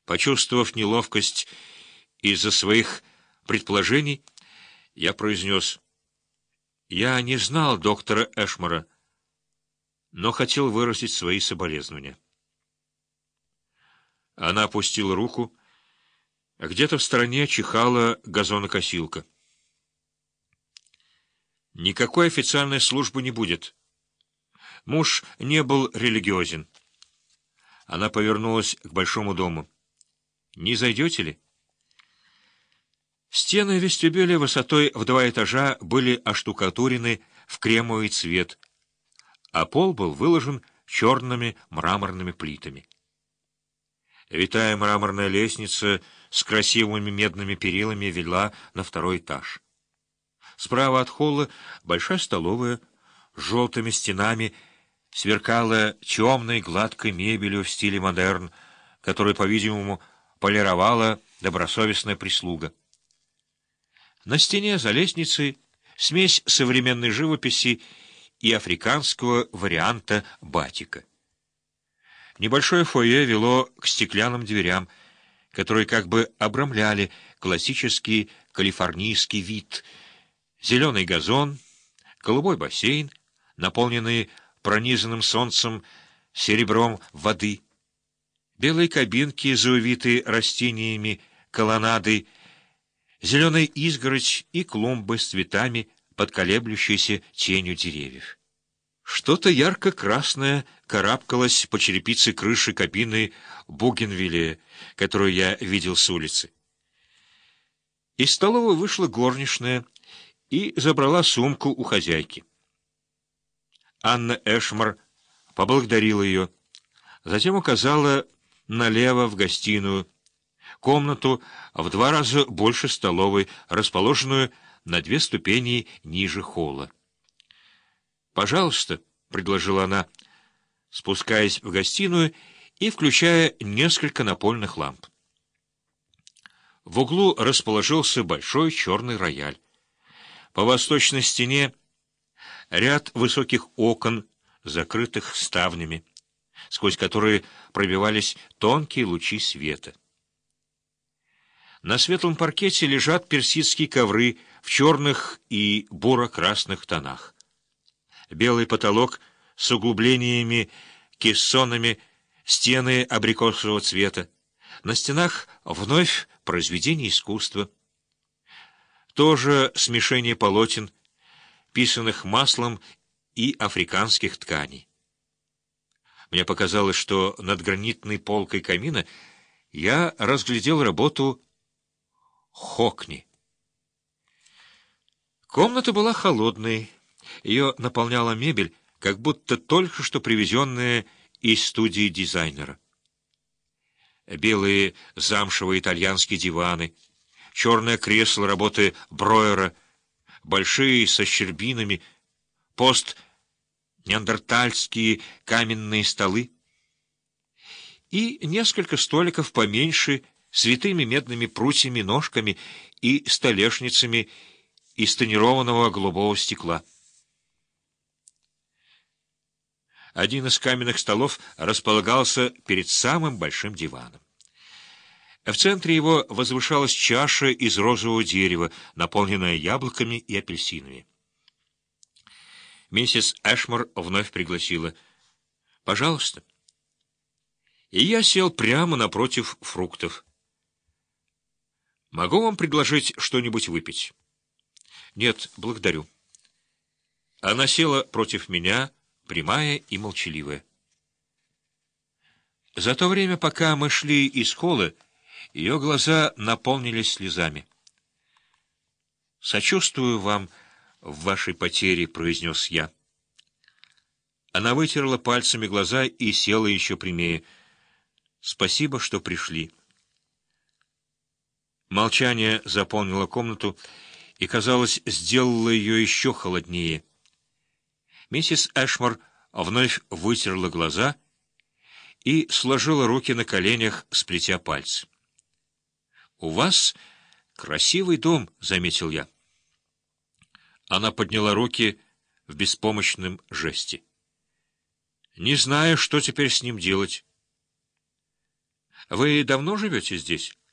Почувствовав неловкость из-за своих предположений, я произнес: «Я не знал доктора Эшмора, но хотел выразить свои соболезнования». Она опустила руку, а где-то в стороне чихала газонокосилка. «Никакой официальной службы не будет. Муж не был религиозен». Она повернулась к большому дому. «Не зайдете ли?» Стены вестибюля высотой в 2 этажа были оштукатурены в кремовый цвет, а пол был выложен черными мраморными плитами. Витая мраморная лестница с красивыми медными перилами вела на 2-й этаж. Справа от холла большая столовая с желтыми стенами сверкала темной гладкой мебелью в стиле модерн, которую, по-видимому, полировала добросовестная прислуга. На стене за лестницей смесь современной живописи и африканского варианта батика. Небольшое фойе вело к стеклянным дверям, которые как бы обрамляли классический калифорнийский вид: зеленый газон, голубой бассейн, наполненный пронизанным солнцем серебром воды, белые кабинки, заувитые растениями колоннадой, зеленая изгородь и клумбы с цветами под колеблющейся тенью деревьев. Что-то ярко-красное карабкалось по черепице крыши кабины бугенвиллея, которую я видел с улицы. Из столовой вышла горничная и забрала сумку у хозяйки. Анна Эшмор поблагодарила ее, затем указала налево в гостиную, комнату в 2 раза больше столовой, расположенную на 2 ступени ниже холла. «Пожалуйста», — предложила она, спускаясь в гостиную и включая несколько напольных ламп. В углу расположился большой черный рояль. По восточной стене ряд высоких окон, закрытых ставнями, сквозь которые пробивались тонкие лучи света. На светлом паркете лежат персидские ковры в черных и буро-красных тонах. Белый потолок с углублениями, кессонами, стены абрикосового цвета. На стенах вновь произведение искусства. Тоже смешение полотен, писанных маслом и африканских тканей. Мне показалось, что над гранитной полкой камина я разглядел работу Хокни. Комната была холодной. Ее наполняла мебель, как будто только что привезенная из студии дизайнера. Белые замшевые итальянские диваны, черное кресло работы Броера, большие со щербинами, неандертальские каменные столы и несколько столиков поменьше с витыми медными прутьями, ножками и столешницами из тонированного голубого стекла. Один из каменных столов располагался перед самым большим диваном. В центре его возвышалась чаша из розового дерева, наполненная яблоками и апельсинами. Миссис Эшмор вновь пригласила: «Пожалуйста». И я сел прямо напротив фруктов. «Могу вам предложить что-нибудь выпить?» «Нет, благодарю». Она села против меня, прямая и молчаливая. За то время, пока мы шли из холла, ее глаза наполнились слезами. «Сочувствую вам в вашей потере», — произнес я. Она вытерла пальцами глаза и села еще прямее. «Спасибо, что пришли». Молчание заполнило комнату и, казалось, сделало ее еще холоднее. Миссис Эшмор вновь вытерла глаза и сложила руки на коленях, сплетя пальцы. «У вас красивый дом», — заметил я. Она подняла руки в беспомощном жесте. «Не знаю, что теперь с ним делать». Вы давно живете здесь?